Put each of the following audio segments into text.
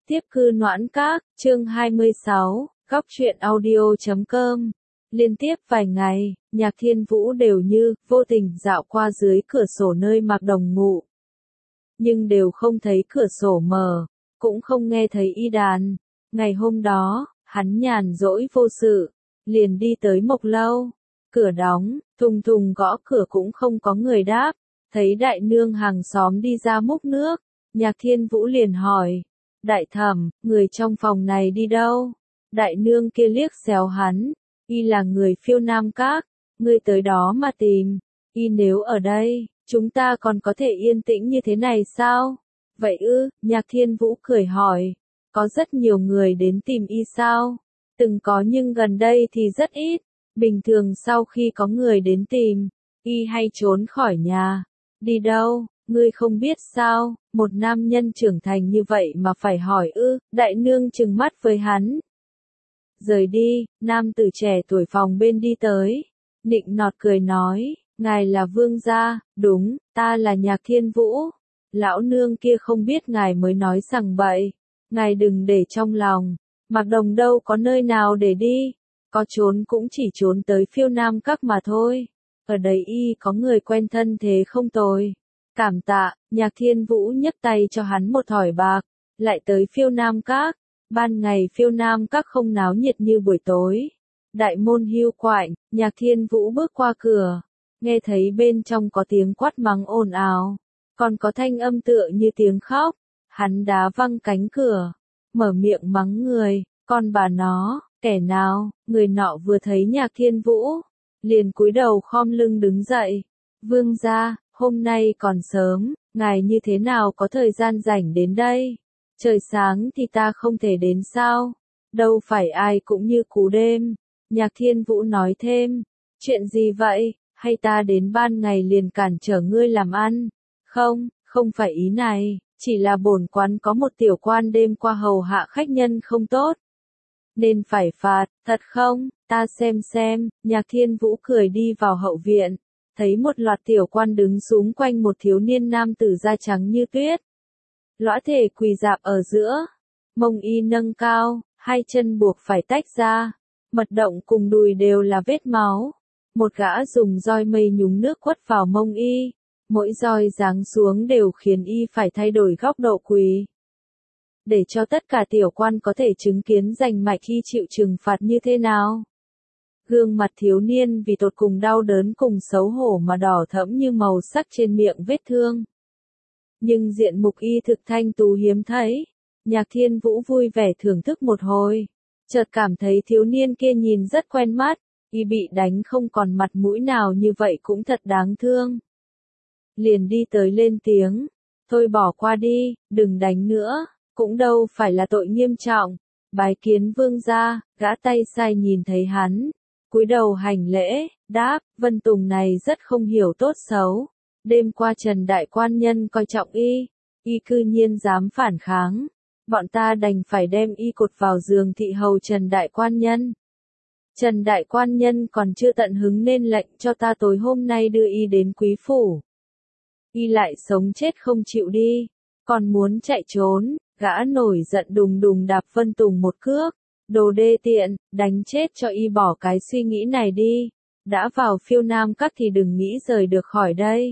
Tiếp cư Noãn Các, chương 26, góc truyện audio.com. Liên tiếp vài ngày, Nhạc Thiên Vũ đều như vô tình dạo qua dưới cửa sổ nơi Mạc Đồng ngủ. Nhưng đều không thấy cửa sổ mở, cũng không nghe thấy y đàn. Ngày hôm đó, hắn nhàn rỗi vô sự, liền đi tới Mộc Lâu. Cửa đóng, thùng thùng gõ cửa cũng không có người đáp. Thấy đại nương hàng xóm đi ra múc nước, Nhạc Thiên Vũ liền hỏi. Đại thẩm, người trong phòng này đi đâu? Đại nương kia liếc xéo hắn, y là người Phiêu Nam Các, ngươi tới đó mà tìm, y nếu ở đây, chúng ta còn có thể yên tĩnh như thế này sao? Vậy ư, Nhạc Thiên Vũ cười hỏi, có rất nhiều người đến tìm y sao? Từng có nhưng gần đây thì rất ít, bình thường sau khi có người đến tìm, y hay trốn khỏi nhà. Đi đâu? Ngươi không biết sao, một nam nhân trưởng thành như vậy mà phải hỏi ư, đại nương trừng mắt với hắn. Rời đi, nam tử trẻ tuổi phòng bên đi tới, nịnh nọt cười nói, ngài là vương gia, đúng, ta là Nhạc Thiên Vũ. Lão nương kia không biết ngài mới nói sằng bậy, ngài đừng để trong lòng, Mạc Đồng đâu có nơi nào để đi, có trốn cũng chỉ trốn tới Phiêu Nam Các mà thôi, ở đấy y có người quen thân thế không tồi. Cảm tạ, Nhạc Thiên Vũ nhấc tay cho hắn một thỏi bạc, lại tới Phiêu Nam Các. Ban ngày Phiêu Nam Các không náo nhiệt như buổi tối. Đại môn hiu quạnh, Nhạc Thiên Vũ bước qua cửa, nghe thấy bên trong có tiếng quát mắng ồn ào, còn có thanh âm tựa như tiếng khóc. Hắn đá văng cánh cửa, mở miệng mắng người, con bà nó, kẻ nào? Người nọ vừa thấy Nhạc Thiên Vũ, liền cúi đầu khom lưng đứng dậy. Vương gia, hôm nay còn sớm, ngài như thế nào có thời gian rảnh đến đây? Trời sáng thì ta không thể đến sao? Đâu phải ai cũng như cú đêm. Nhạc Thiên Vũ nói thêm, chuyện gì vậy? Hay ta đến ban ngày liền cản trở ngươi làm ăn? Không, không phải ý này, chỉ là bổn quán có một tiểu quan đêm qua hầu hạ khách nhân không tốt. Nên phải phạt, thật không? Ta xem, Nhạc Thiên Vũ cười đi vào hậu viện. Thấy một loạt tiểu quan đứng xúm quanh một thiếu niên nam tử da trắng như tuyết. Lõa thể quỳ rạp ở giữa, mông y nâng cao, hai chân buộc phải tách ra, mật động cùng đùi đều là vết máu. Một gã dùng roi mây nhúng nước quất vào mông y, mỗi roi giáng xuống đều khiến y phải thay đổi góc độ quỳ. Để cho tất cả tiểu quan có thể chứng kiến rành mạch khi chịu trừng phạt như thế nào. Gương mặt thiếu niên vì tột cùng đau đớn cùng xấu hổ mà đỏ thẫm như màu sắc trên miệng vết thương. Nhưng diện mục y thực thanh tú hiếm thấy. Nhạc Thiên Vũ vui vẻ thưởng thức một hồi, chợt cảm thấy thiếu niên kia nhìn rất quen mắt, y bị đánh không còn mặt mũi nào như vậy cũng thật đáng thương. Liền đi tới lên tiếng, thôi bỏ qua đi, đừng đánh nữa, cũng đâu phải là tội nghiêm trọng. Bái kiến vương gia, gã tay sai nhìn thấy hắn, cúi đầu hành lễ, đáp, Vân Tùng này rất không hiểu tốt xấu. Đêm qua Trần Đại Quan Nhân coi trọng y cư nhiên dám phản kháng. Bọn ta đành phải đem y cột vào giường thị hầu Trần Đại Quan Nhân. Trần Đại Quan Nhân còn chưa tận hứng nên lệnh cho ta tối hôm nay đưa y đến quý phủ. Y lại sống chết không chịu đi, còn muốn chạy trốn, gã nổi giận đùng đùng đạp Vân Tùng một cước. Đồ đê tiện, đánh chết cho y bỏ cái suy nghĩ này đi. Đã vào Phiêu Nam Các thì đừng nghĩ rời được khỏi đây.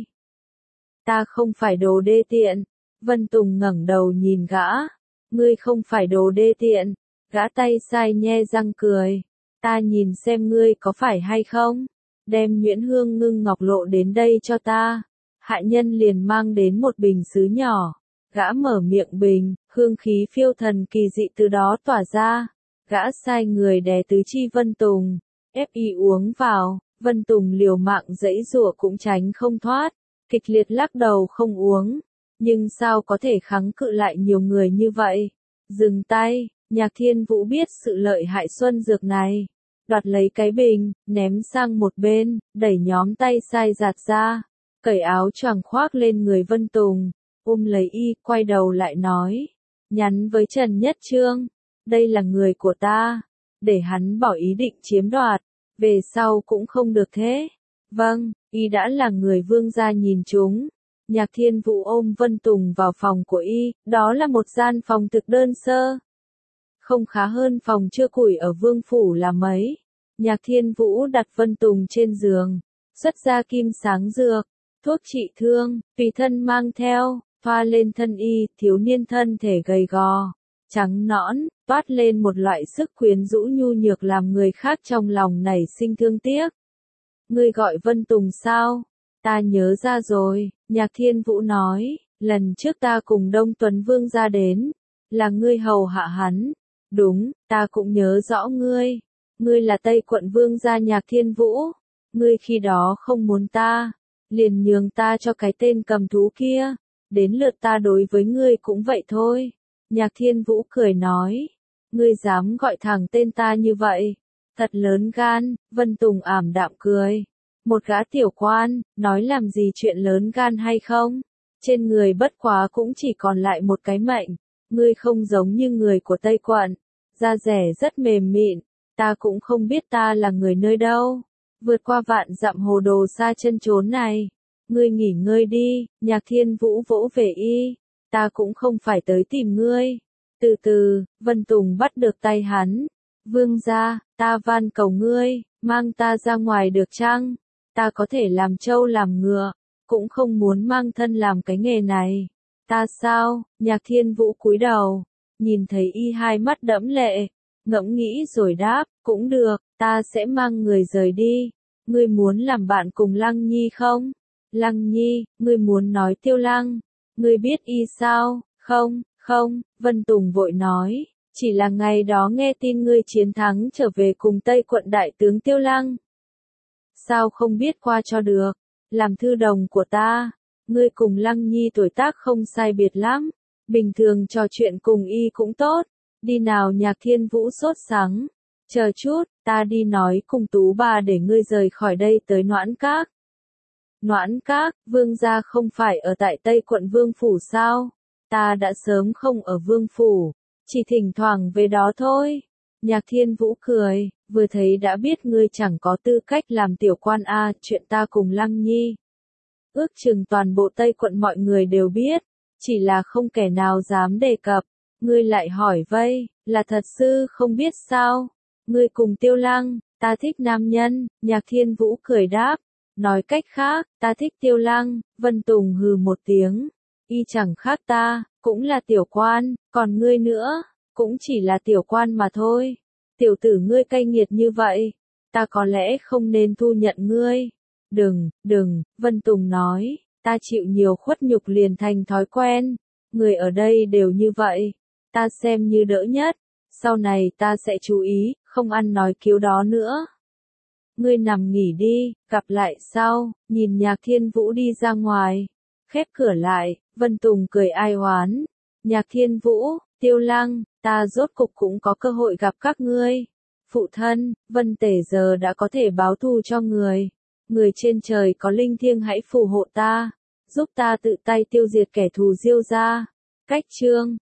Ta không phải đồ đê tiện. Vân Tùng ngẩng đầu nhìn gã. Ngươi không phải đồ đê tiện. Gã tay sai nhe răng cười. Ta nhìn xem ngươi có phải hay không. Đem nhuyễn hương ngưng ngọc lộ đến đây cho ta. Hạ nhân liền mang đến một bình sứ nhỏ. Gã mở miệng bình, hương khí phiêu thần kỳ dị từ đó tỏa ra. Gã sai người đè tứ chi Vân Tùng, ép y uống vào. Vân Tùng liều mạng giãy giụa cũng tránh không thoát, kịch liệt lắc đầu không uống. Nhưng sao có thể kháng cự lại nhiều người như vậy? Dừng tay, Nhạc Thiên Vũ biết sự lợi hại xuân dược này. Đoạt lấy cái bình, ném sang một bên, đẩy nhóm tay sai giạt ra, cởi áo choàng khoác lên người Vân Tùng, lấy y, quay đầu lại nói. Nhắn với Trần Nhất Trương, đây là người của ta, để hắn bỏ ý định chiếm đoạt, về sau cũng không được thế. Vâng, y đã là người vương gia nhìn chúng, Nhạc Thiên Vũ ôm Vân Tùng vào phòng của y, đó là một gian phòng thực đơn sơ. Không khá hơn phòng chưa củi ở Vương Phủ là mấy. Nhạc Thiên Vũ đặt Vân Tùng trên giường, xuất ra kim sáng dược, thuốc trị thương, tùy thân mang theo, thoa lên thân y, thiếu niên thân thể gầy gò, trắng nõn, toát lên một loại sức quyến rũ nhu nhược làm người khác trong lòng nảy sinh thương tiếc. Ngươi gọi Vân Tùng sao? Ta nhớ ra rồi, Nhạc Thiên Vũ nói, lần trước ta cùng Đông Tuấn Vương ra đến, là ngươi hầu hạ hắn. Đúng, ta cũng nhớ rõ ngươi. Ngươi là Tây Quận Vương gia Nhạc Thiên Vũ. Ngươi khi đó không muốn ta, liền nhường ta cho cái tên cầm thú kia. Đến lượt ta đối với ngươi cũng vậy thôi. Nhạc Thiên Vũ cười nói, ngươi dám gọi thẳng tên ta như vậy. Thật lớn gan, Vân Tùng ảm đạm cười. Một gã tiểu quan, nói làm gì chuyện lớn gan hay không? Trên người bất quá cũng chỉ còn lại một cái mệnh. Ngươi không giống như người của Tây Quận. Da rẻ rất mềm mịn. Ta cũng không biết ta là người nơi đâu. Vượt qua vạn dặm hồ đồ xa chân chốn này. Ngươi nghỉ ngơi đi, Nhạc Thiên Vũ vỗ về y. Ta cũng không phải tới tìm ngươi. Từ từ, Vân Tùng bắt được tay hắn. Vương gia, ta van cầu ngươi, mang ta ra ngoài được chăng? Ta có thể làm trâu làm ngựa, cũng không muốn mang thân làm cái nghề này. Ta sao? Nhạc Thiên Vũ cúi đầu, nhìn thấy y hai mắt đẫm lệ, ngẫm nghĩ rồi đáp, cũng được, ta sẽ mang người rời đi. Ngươi muốn làm bạn cùng Lăng Nhi không? Lăng Nhi, ngươi muốn nói Tiêu Lăng, ngươi biết y sao? Không, không, Vân Tùng vội nói, chỉ là ngày đó nghe tin ngươi chiến thắng trở về cùng Tây Quận đại tướng Tiêu Lăng. Sao không biết qua cho được, làm thư đồng của ta, ngươi cùng Lăng Nhi tuổi tác không sai biệt lắm, bình thường trò chuyện cùng y cũng tốt, đi nào. Nhạc Thiên Vũ sốt sắng, chờ chút, ta đi nói cùng Tú bà để ngươi rời khỏi đây tới Noãn Các. Noãn Các, Vương gia không phải ở tại Tây Quận Vương Phủ sao? Ta đã sớm không ở Vương Phủ, chỉ thỉnh thoảng về đó thôi. Nhạc Thiên Vũ cười, vừa thấy đã biết ngươi chẳng có tư cách làm tiểu quan a, chuyện ta cùng Lăng Nhi. Ước chừng toàn bộ Tây Quận mọi người đều biết, chỉ là không kẻ nào dám đề cập. Ngươi lại hỏi vây, là thật sự không biết sao? Ngươi cùng Tiêu Lăng, ta thích nam nhân, Nhạc Thiên Vũ cười đáp. Nói cách khác, ta thích Tiêu Lăng. Vân Tùng hừ một tiếng, y chẳng khác ta, cũng là tiểu quan, còn ngươi nữa, cũng chỉ là tiểu quan mà thôi. Tiểu tử ngươi cay nghiệt như vậy, ta có lẽ không nên thu nhận ngươi. Đừng, Vân Tùng nói, ta chịu nhiều khuất nhục liền thành thói quen. Người ở đây đều như vậy, ta xem như đỡ nhất, sau này ta sẽ chú ý, không ăn nói kiếu đó nữa. Ngươi nằm nghỉ đi, gặp lại sau. Nhìn Nhạc Thiên Vũ đi ra ngoài, khép cửa lại, Vân Tùng cười ai oán. Nhạc Thiên Vũ, Tiêu Lăng, ta rốt cục cũng có cơ hội gặp các ngươi. Phụ thân, Vân Tể giờ đã có thể báo thù cho người. Người trên trời có linh thiêng hãy phù hộ ta, giúp ta tự tay tiêu diệt kẻ thù Diêu gia. Cách chương